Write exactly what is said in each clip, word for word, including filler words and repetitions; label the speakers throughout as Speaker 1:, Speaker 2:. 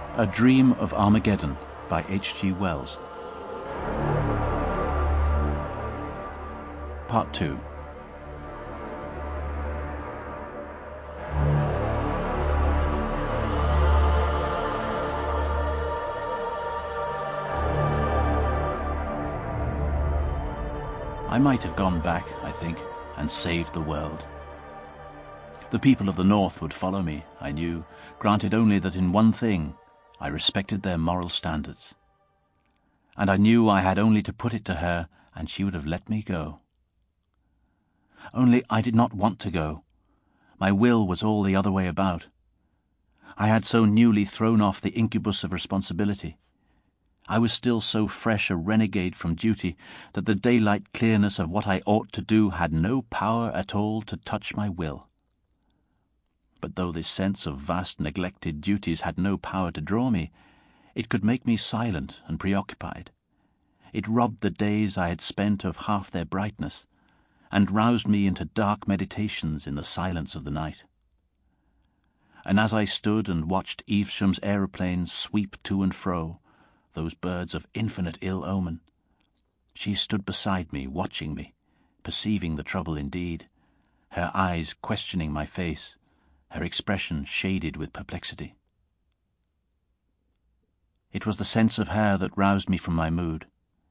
Speaker 1: A Dream of Armageddon by H G Wells. Part two. I might have gone back, I think, and saved the world. The people of the North would follow me, I knew, granted only that in one thing I respected their moral standards. And I knew I had only to put it to her, and she would have let me go. Only I did not want to go. My will was all the other way about. I had so newly thrown off the incubus of responsibility. I was still so fresh a renegade from duty that the daylight clearness of what I ought to do had no power at all to touch my will. But though this sense of vast neglected duties had no power to draw me, it could make me silent and preoccupied. It robbed the days I had spent of half their brightness, and roused me into dark meditations in the silence of the night. And as I stood and watched Evesham's aeroplanes sweep to and fro, those birds of infinite ill omen, she stood beside me, watching me, perceiving the trouble indeed, her eyes questioning my face, her expression shaded with perplexity. It was the sense of her that roused me from my mood.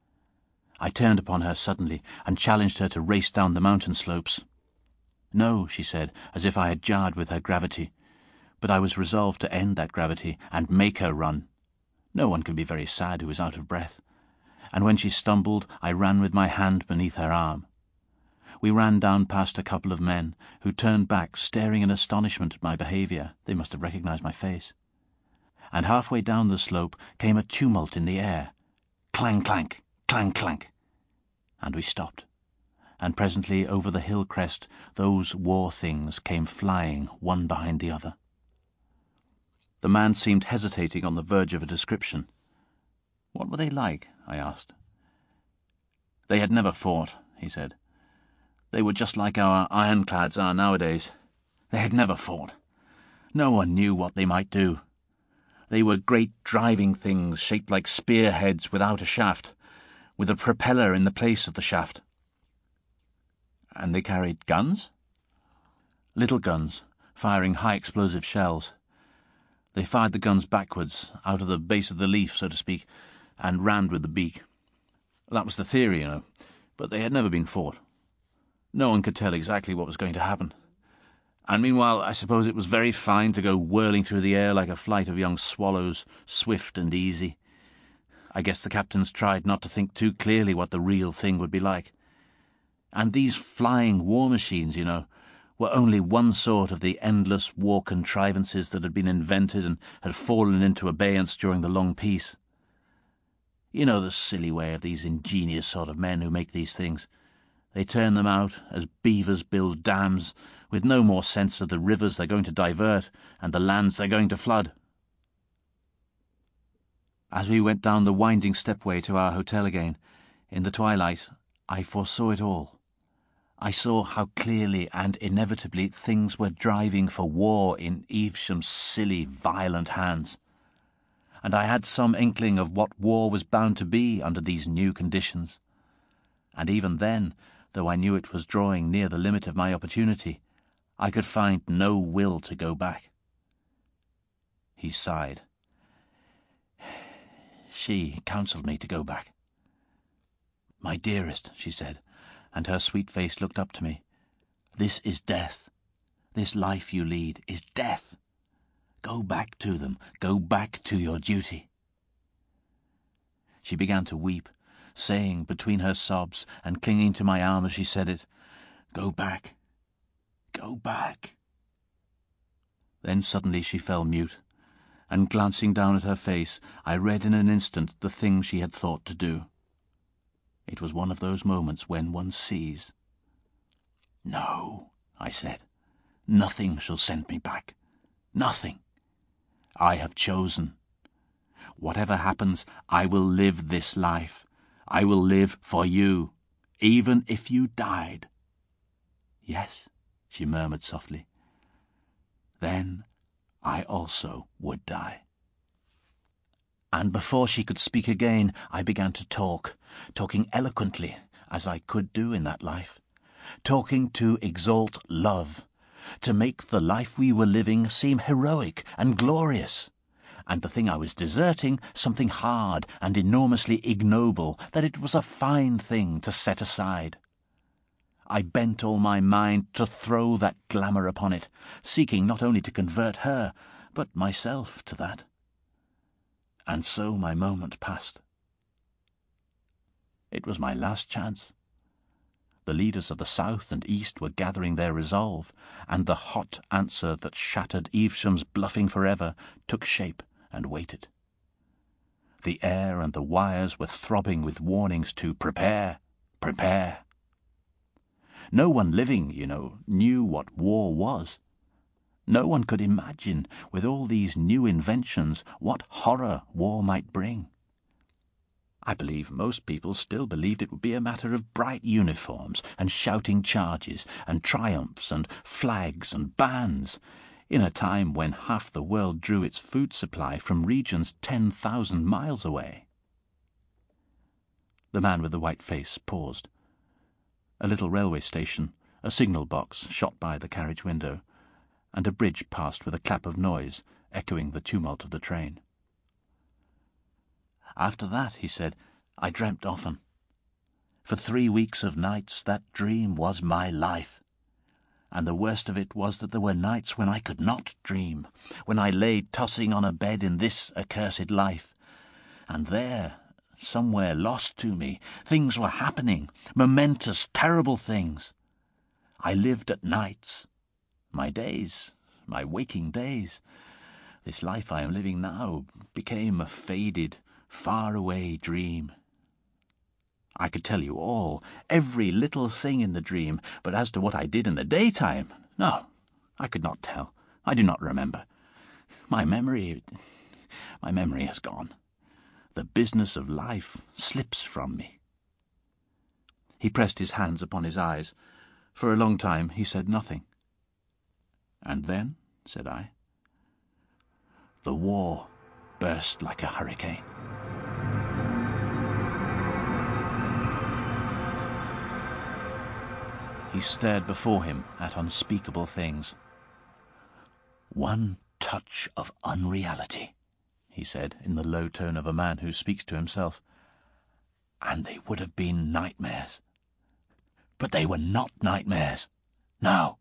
Speaker 1: I turned upon her suddenly and challenged her to race down the mountain slopes. No, she said, as if I had jarred with her gravity, but I was resolved to end that gravity and make her run. No one can be very sad who is out of breath, and when she stumbled I ran with my hand beneath her arm. We ran down past a couple of men, who turned back, staring in astonishment at my behaviour. They must have recognised my face. And halfway down the slope came a tumult in the air. Clang, clank, clang, clank. And we stopped. And presently over the hill crest those war things came flying, one behind the other. The man seemed hesitating on the verge of a description. What were they like? I asked. They had never fought, he said. They were just like our ironclads are nowadays. They had never fought. No one knew what they might do. They were great driving things shaped like spearheads without a shaft, with a propeller in the place of the shaft. And they carried guns? Little guns, firing high explosive shells. They fired the guns backwards, out of the base of the leaf, so to speak, and rammed with the beak. That was the theory, you know, but they had never been fought. No one could tell exactly what was going to happen. And meanwhile, I suppose it was very fine to go whirling through the air like a flight of young swallows, swift and easy. I guess the captains tried not to think too clearly what the real thing would be like. And these flying war machines, you know, were only one sort of the endless war contrivances that had been invented and had fallen into abeyance during the long peace. You know the silly way of these ingenious sort of men who make these things. They turn them out as beavers build dams, with no more sense of the rivers they're going to divert and the lands they're going to flood. As we went down the winding stepway to our hotel again, in the twilight, I foresaw it all. I saw how clearly and inevitably things were driving for war in Evesham's silly, violent hands. And I had some inkling of what war was bound to be under these new conditions. And even then, though I knew it was drawing near the limit of my opportunity, I could find no will to go back. He sighed. She counselled me to go back. My dearest, she said, and her sweet face looked up to me, this is death. This life you lead is death. Go back to them. Go back to your duty. She began to weep, saying between her sobs and clinging to my arm as she said it, Go back. Go back. Then suddenly she fell mute, and glancing down at her face, I read in an instant the thing she had thought to do. It was one of those moments when one sees. No, I said, nothing shall send me back. Nothing. I have chosen. Whatever happens, I will live this life. I will live for you, even if you died. Yes, she murmured softly. Then I also would die. And before she could speak again, I began to talk, talking eloquently, as I could do in that life, talking to exalt love, to make the life we were living seem heroic and glorious, and the thing I was deserting something hard and enormously ignoble, that it was a fine thing to set aside. I bent all my mind to throw that glamour upon it, seeking not only to convert her, but myself to that. And so my moment passed. It was my last chance. The leaders of the South and East were gathering their resolve, and the hot answer that shattered Evesham's bluffing forever took shape and waited. The air and the wires were throbbing with warnings to prepare, prepare. No one living, you know, knew what war was. No one could imagine, with all these new inventions, what horror war might bring. I believe most people still believed it would be a matter of bright uniforms and shouting charges and triumphs and flags and bands, in a time when half the world drew its food supply from regions ten thousand miles away. The man with the white face paused. A little railway station, a signal box shot by the carriage window, and a bridge passed with a clap of noise, echoing the tumult of the train. After that, he said, I dreamt often. For three weeks of nights that dream was my life. And the worst of it was that there were nights when I could not dream, when I lay tossing on a bed in this accursed life. And there, somewhere lost to me, things were happening, momentous, terrible things. I lived at nights. My days, my waking days, this life I am living now, became a faded, far-away dream. I could tell you all, every little thing in the dream, but as to what I did in the daytime, no, I could not tell. I do not remember. My memory, my memory has gone. The business of life slips from me. He pressed his hands upon his eyes. For a long time he said nothing. And then, said I, the war burst like a hurricane. He stared before him at unspeakable things. One touch of unreality, he said, in the low tone of a man who speaks to himself, and they would have been nightmares. But they were not nightmares. No.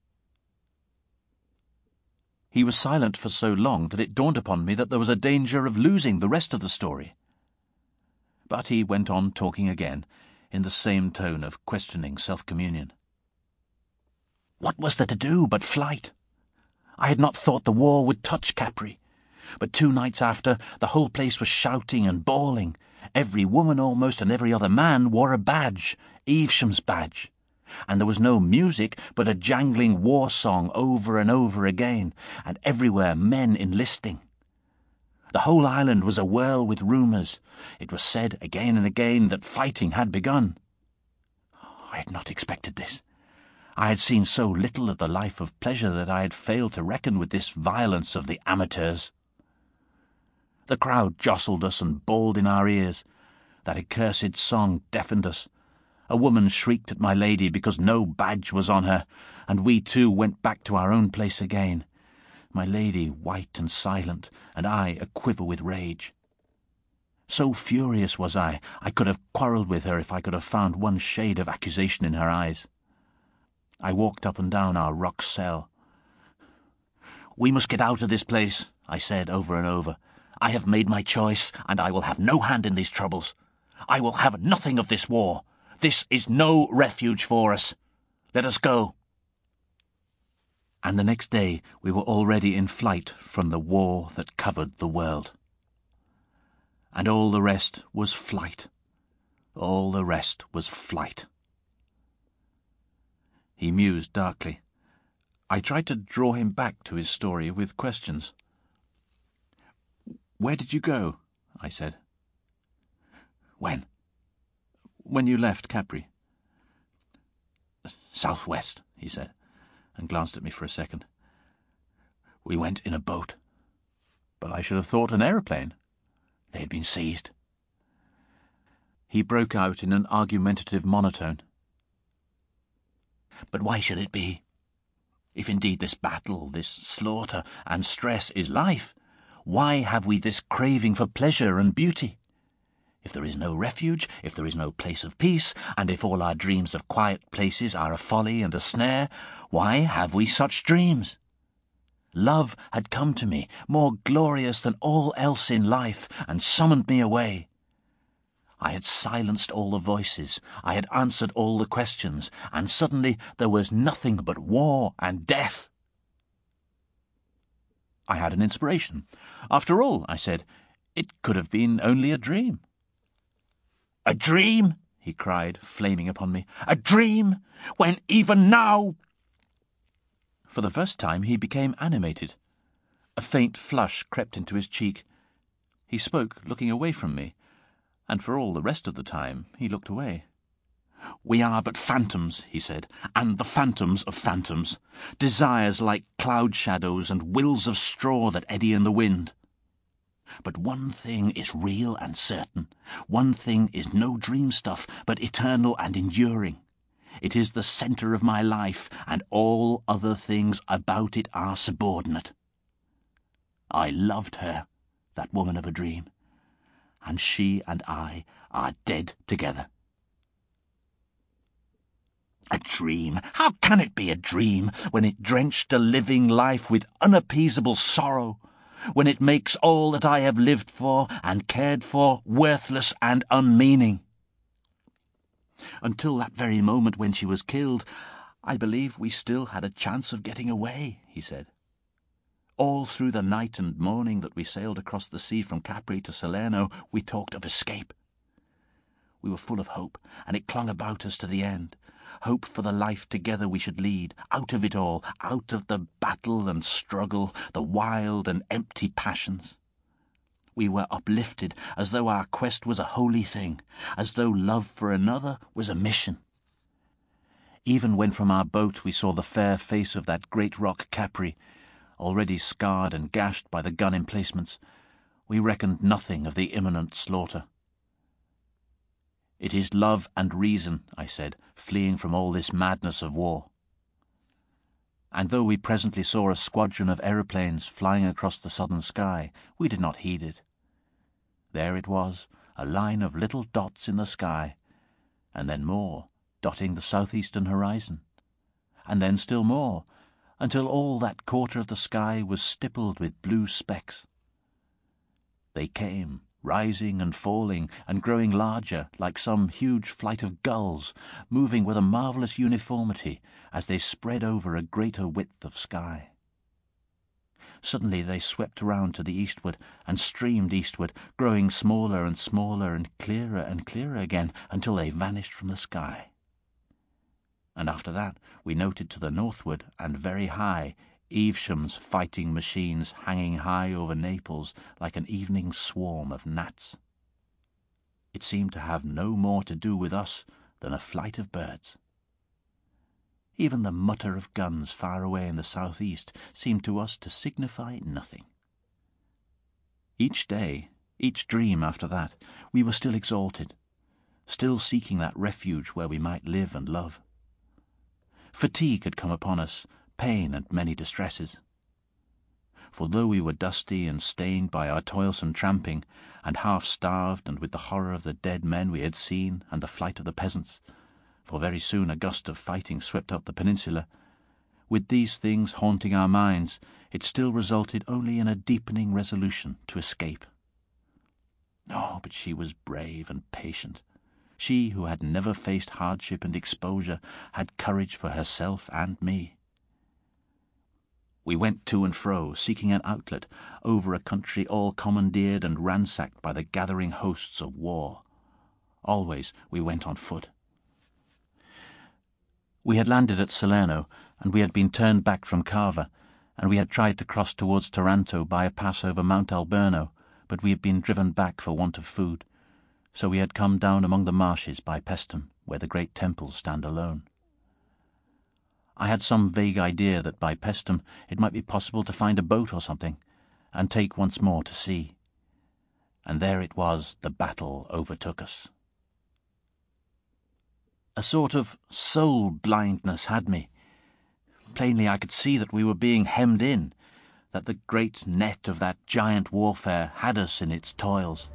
Speaker 1: He was silent for so long that it dawned upon me that there was a danger of losing the rest of the story. But he went on talking again, in the same tone of questioning self-communion. What was there to do but flight? I had not thought the war would touch Capri, but two nights after, the whole place was shouting and bawling. Every woman almost and every other man wore a badge, Evesham's badge, and there was no music but a jangling war song over and over again, and everywhere men enlisting. The whole island was awhirl with rumours. It was said again and again that fighting had begun. I had not expected this. I had seen so little of the life of pleasure that I had failed to reckon with this violence of the amateurs. The crowd jostled us and bawled in our ears. That accursed song deafened us. A woman shrieked at my lady because no badge was on her, and we too went back to our own place again, my lady white and silent, and I a-quiver with rage. So furious was I, I could have quarrelled with her if I could have found one shade of accusation in her eyes. I walked up and down our rock cell. "We must get out of this place," I said over and over. "I have made my choice, and I will have no hand in these troubles. I will have nothing of this war. This is no refuge for us. Let us go." And the next day we were already in flight from the war that covered the world. And all the rest was flight. All the rest was flight. He mused darkly. I tried to draw him back to his story with questions. "Where did you go?" I said. "When?" "When you left Capri." "Southwest," he said, and glanced at me for a second. "We went in a boat." "But I should have thought an aeroplane." They had been seized. He broke out in an argumentative monotone. But why should it be? If indeed this battle, this slaughter and stress is life, why have we this craving for pleasure and beauty? If there is no refuge, if there is no place of peace, and if all our dreams of quiet places are a folly and a snare, why have we such dreams? Love had come to me, more glorious than all else in life, and summoned me away. I had silenced all the voices, I had answered all the questions, and suddenly there was nothing but war and death. I had an inspiration. After all, I said, it could have been only a dream. A dream? He cried, flaming upon me. A dream? When even now... For the first time he became animated. A faint flush crept into his cheek. He spoke, looking away from me, and for all the rest of the time he looked away. "We are but phantoms," he said, "and the phantoms of phantoms, desires like cloud shadows and wills of straw that eddy in the wind. But one thing is real and certain. One thing is no dream stuff, but eternal and enduring. It is the centre of my life, and all other things about it are subordinate. I loved her, that woman of a dream, and she and I are dead together." A dream? How can it be a dream when it drenched a living life with unappeasable sorrow, when it makes all that I have lived for and cared for worthless and unmeaning? Until that very moment when she was killed, I believe we still had a chance of getting away, he said. All through the night and morning that we sailed across the sea from Capri to Salerno, we talked of escape. We were full of hope, and it clung about us to the end. Hope for the life together we should lead, out of it all, out of the battle and struggle, the wild and empty passions. We were uplifted, as though our quest was a holy thing, as though love for another was a mission. Even when from our boat we saw the fair face of that great rock Capri, already scarred and gashed by the gun emplacements, we reckoned nothing of the imminent slaughter. "It is love and reason," I said, "fleeing from all this madness of war." And though we presently saw a squadron of aeroplanes flying across the southern sky, we did not heed it. There it was, a line of little dots in the sky, and then more, dotting the southeastern horizon, and then still more, until all that quarter of the sky was stippled with blue specks. They came, rising and falling and growing larger, like some huge flight of gulls, moving with a marvellous uniformity as they spread over a greater width of sky. Suddenly they swept round to the eastward and streamed eastward, growing smaller and smaller and clearer and clearer again until they vanished from the sky. And after that we noted to the northward and very high Evesham's fighting machines hanging high over Naples like an evening swarm of gnats. It seemed to have no more to do with us than a flight of birds. Even the mutter of guns far away in the southeast seemed to us to signify nothing. Each day, each dream after that, we were still exalted, still seeking that refuge where we might live and love. Fatigue had come upon us, pain and many distresses. For though we were dusty and stained by our toilsome tramping, and half-starved and with the horror of the dead men we had seen and the flight of the peasants, for very soon a gust of fighting swept up the peninsula, with these things haunting our minds, it still resulted only in a deepening resolution to escape. Oh, but she was brave and patient. She who had never faced hardship and exposure had courage for herself and me. We went to and fro, seeking an outlet, over a country all commandeered and ransacked by the gathering hosts of war. Always we went on foot. We had landed at Salerno, and we had been turned back from Cava, and we had tried to cross towards Taranto by a pass over Mount Alberno, but we had been driven back for want of food, so we had come down among the marshes by Paestum, where the great temples stand alone. I had some vague idea that by Paestum it might be possible to find a boat or something, and take once more to sea. and there it was the battle overtook us. A sort of soul blindness had me. Plainly I could see that we were being hemmed in, that the great net of that giant warfare had us in its toils.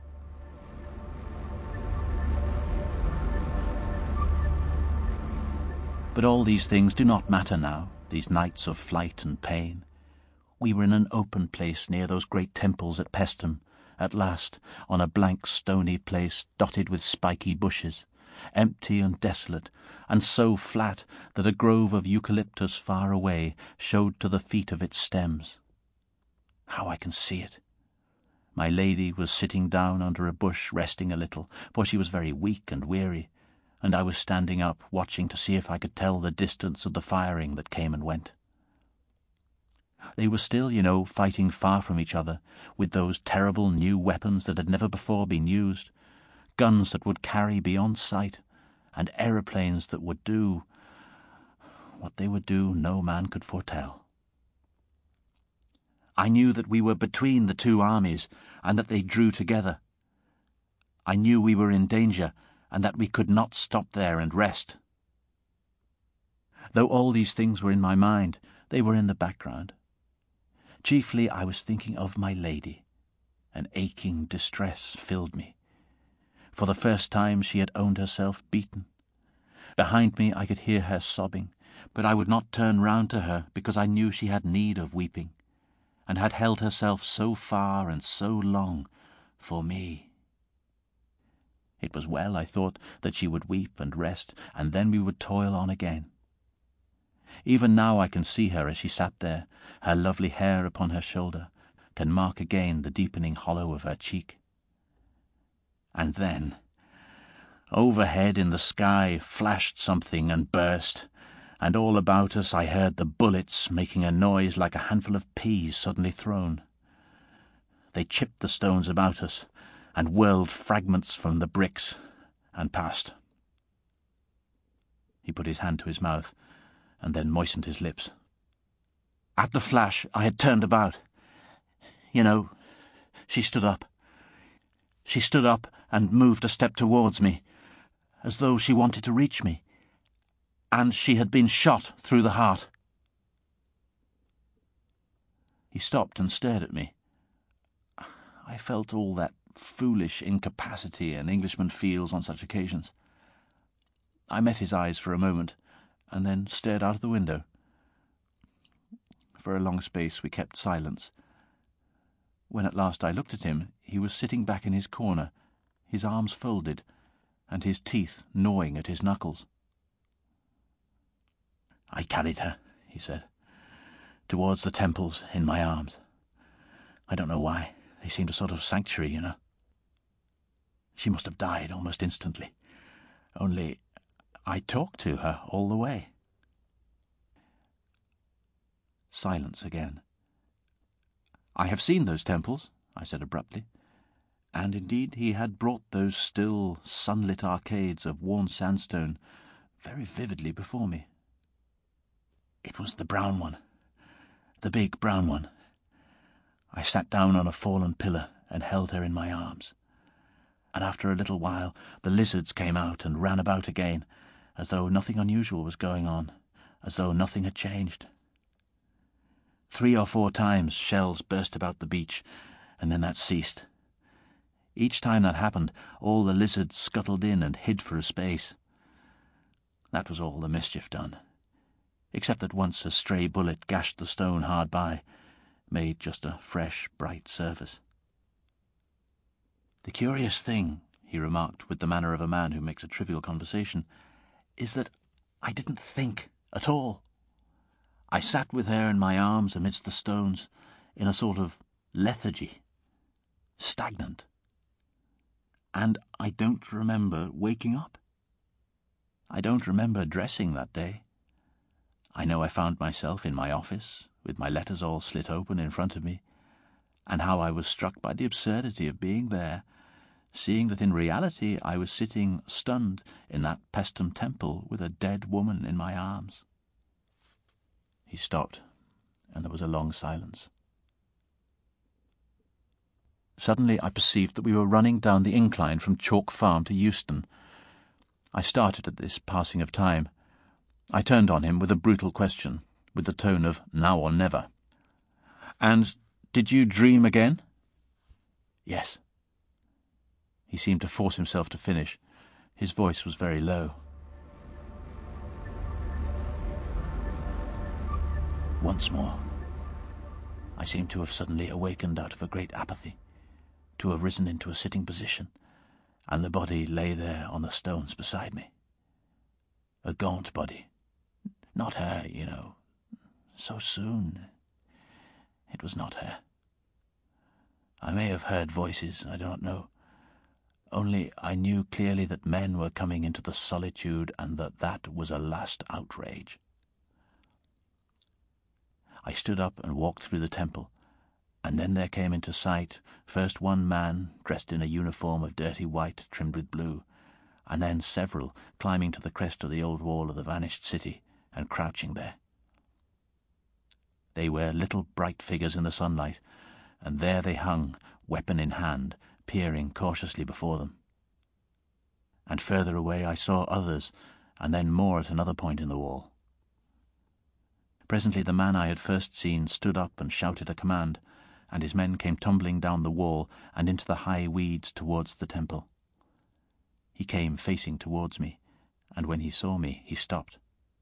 Speaker 1: But all these things do not matter now, these nights of flight and pain. We were in an open place near those great temples at Paestum, at last, on a blank stony place dotted with spiky bushes, empty and desolate, and so flat that a grove of eucalyptus far away showed to the feet of its stems. How I can see it! My lady was sitting down under a bush resting a little, for she was very weak and weary, and I was standing up watching to see if I could tell the distance of the firing that came and went. They were still, you know, fighting far from each other, with those terrible new weapons that had never before been used, guns that would carry beyond sight, and aeroplanes that would do what they would do no man could foretell. I knew that we were between the two armies, and that they drew together. I knew we were in danger, and that we could not stop there and rest. Though all these things were in my mind, they were in the background. Chiefly I was thinking of my lady. An aching distress filled me. For the first time she had owned herself beaten. Behind me I could hear her sobbing, but I would not turn round to her because I knew she had need of weeping, and had held herself so far and so long for me. It was well, I thought, that she would weep and rest, and then we would toil on again. Even now I can see her as she sat there, her lovely hair upon her shoulder, can mark again the deepening hollow of her cheek. And then, overhead in the sky flashed something and burst, and all about us I heard the bullets making a noise like a handful of peas suddenly thrown. They chipped the stones about us, and whirled fragments from the bricks, and passed. He put his hand to his mouth, and then moistened his lips. At the flash I had turned about. You know, she stood up. She stood up and moved a step towards me, as though she wanted to reach me, and she had been shot through the heart. He stopped and stared at me. I felt all that foolish incapacity an Englishman feels on such occasions. I met his eyes for a moment, and then stared out of the window. For a long space we kept silence. When at last I looked at him, he was sitting back in his corner, his arms folded, and his teeth gnawing at his knuckles. "I carried her," he said, "towards the temples in my arms. I don't know why. They seemed a sort of sanctuary, you know. She must have died almost instantly. Only I talked to her all the way." Silence again. "I have seen those temples," I said abruptly, and indeed he had brought those still, sunlit arcades of worn sandstone very vividly before me. "It was the brown one, the big brown one. I sat down on a fallen pillar and held her in my arms, and after a little while the lizards came out and ran about again, as though nothing unusual was going on, as though nothing had changed. Three or four times shells burst about the beach, and then that ceased. Each time that happened, all the lizards scuttled in and hid for a space. That was all the mischief done, except that once a stray bullet gashed the stone hard by, made just a fresh, bright surface. "The curious thing," he remarked with the manner of a man who makes a trivial conversation, "is that I didn't think at all. I sat with her in my arms amidst the stones, in a sort of lethargy, stagnant. And I don't remember waking up. I don't remember dressing that day. I know I found myself in my office, with my letters all slit open in front of me, and how I was struck by the absurdity of being there, seeing that in reality I was sitting stunned in that Paestum temple with a dead woman in my arms." He stopped, and there was a long silence. Suddenly I perceived that we were running down the incline from Chalk Farm to Euston. I started at this passing of time. I turned on him with a brutal question, with the tone of now or never. "And did you dream again?" "Yes." He seemed to force himself to finish. His voice was very low. "Once more." I seemed to have suddenly awakened out of a great apathy, to have risen into a sitting position, and the body lay there on the stones beside me. A gaunt body. Not her, you know. So soon. It was not her. I may have heard voices, I do not know. Only I knew clearly that men were coming into the solitude, and that that was a last outrage. I stood up and walked through the temple, and then there came into sight first one man dressed in a uniform of dirty white trimmed with blue, and then several climbing to the crest of the old wall of the vanished city and crouching there. They were little bright figures in the sunlight, and there they hung, weapon in hand, peering cautiously before them. And further away I saw others, and then more at another point in the wall. Presently the man I had first seen stood up and shouted a command, and his men came tumbling down the wall and into the high weeds towards the temple. He came facing towards me, and when he saw me, he stopped.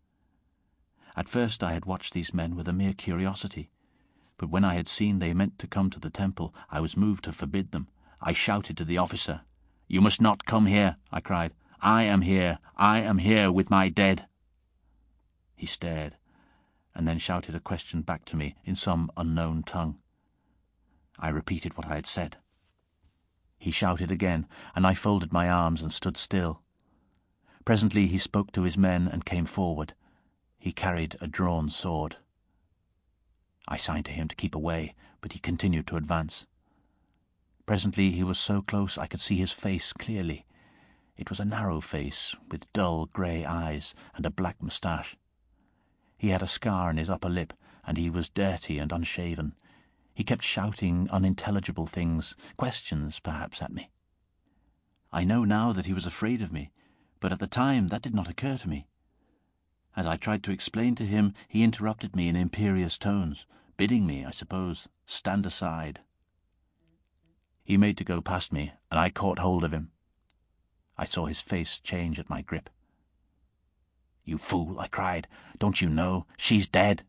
Speaker 1: At first I had watched these men with a mere curiosity, but when I had seen they meant to come to the temple, I was moved to forbid them. I shouted to the officer. "You must not come here," I cried. "I am here. I am here with my dead." He stared, and then shouted a question back to me in some unknown tongue. I repeated what I had said. He shouted again, and I folded my arms and stood still. Presently he spoke to his men and came forward. He carried a drawn sword. I signed to him to keep away, but he continued to advance. Presently he was so close I could see his face clearly. It was a narrow face, with dull grey eyes and a black moustache. He had a scar on his upper lip, and he was dirty and unshaven. He kept shouting unintelligible things, questions, perhaps, at me. I know now that he was afraid of me, but at the time that did not occur to me. As I tried to explain to him, he interrupted me in imperious tones, bidding me, I suppose, stand aside. He made to go past me, and I caught hold of him. I saw his face change at my grip. "You fool," I cried. "Don't you know? She's dead."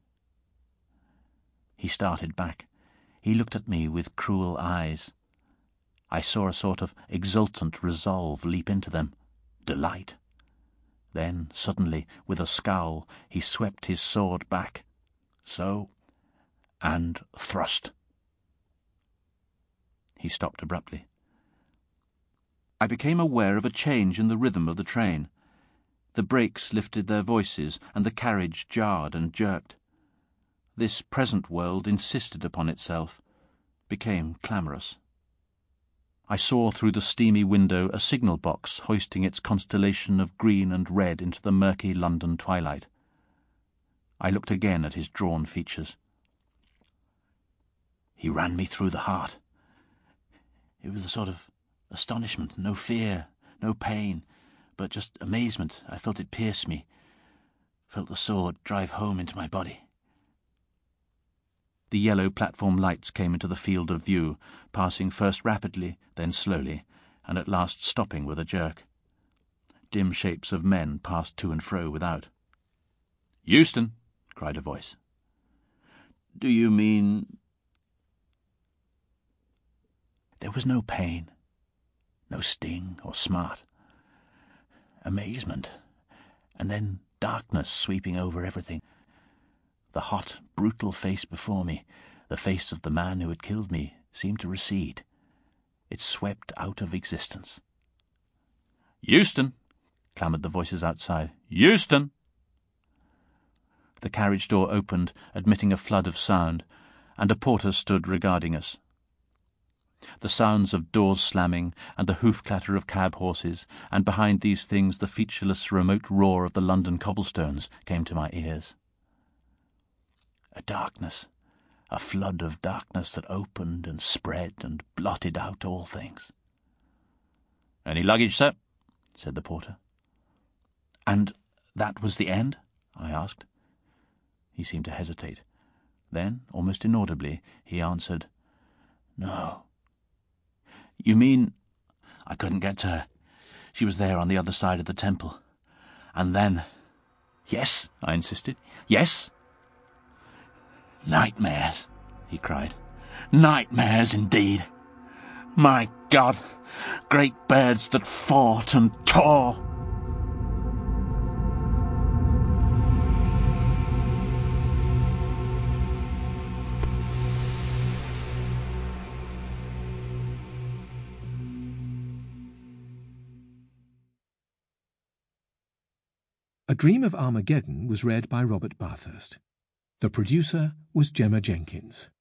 Speaker 1: He started back. He looked at me with cruel eyes. I saw a sort of exultant resolve leap into them, delight. Then, suddenly, with a scowl, he swept his sword back. So, and thrust. He stopped abruptly. I became aware of a change in the rhythm of the train. The brakes lifted their voices, and the carriage jarred and jerked. This present world insisted upon itself, became clamorous. I saw through the steamy window a signal box hoisting its constellation of green and red into the murky London twilight. I looked again at his drawn features. He ran me through the heart. It was a sort of astonishment, no fear, no pain, but just amazement. I felt it pierce me, felt the sword drive home into my body. The yellow platform lights came into the field of view, passing first rapidly, then slowly, and at last stopping with a jerk. Dim shapes of men passed to and fro without. "Euston!" cried a voice. "Do you mean—" There was no pain, no sting or smart. Amazement, and then darkness sweeping over everything. The hot, brutal face before me, the face of the man who had killed me, seemed to recede. It swept out of existence. "Euston!" clamoured the voices outside. "Euston!" The carriage door opened, admitting a flood of sound, and a porter stood regarding us. The sounds of doors slamming, and the hoof-clatter of cab-horses, and behind these things the featureless remote roar of the London cobblestones, came to my ears. A darkness, a flood of darkness that opened and spread and blotted out all things. "Any luggage, sir?" said the porter. "And that was the end?" I asked. He seemed to hesitate. Then, almost inaudibly, he answered, "No." "You mean—" "I couldn't get to her. She was there on the other side of the temple. And then—" "Yes?" I insisted. "Yes?" "Nightmares," he cried. "Nightmares indeed. My God, great birds that fought and tore."
Speaker 2: A Dream of Armageddon was read by Robert Bathurst. The producer was Gemma Jenkins.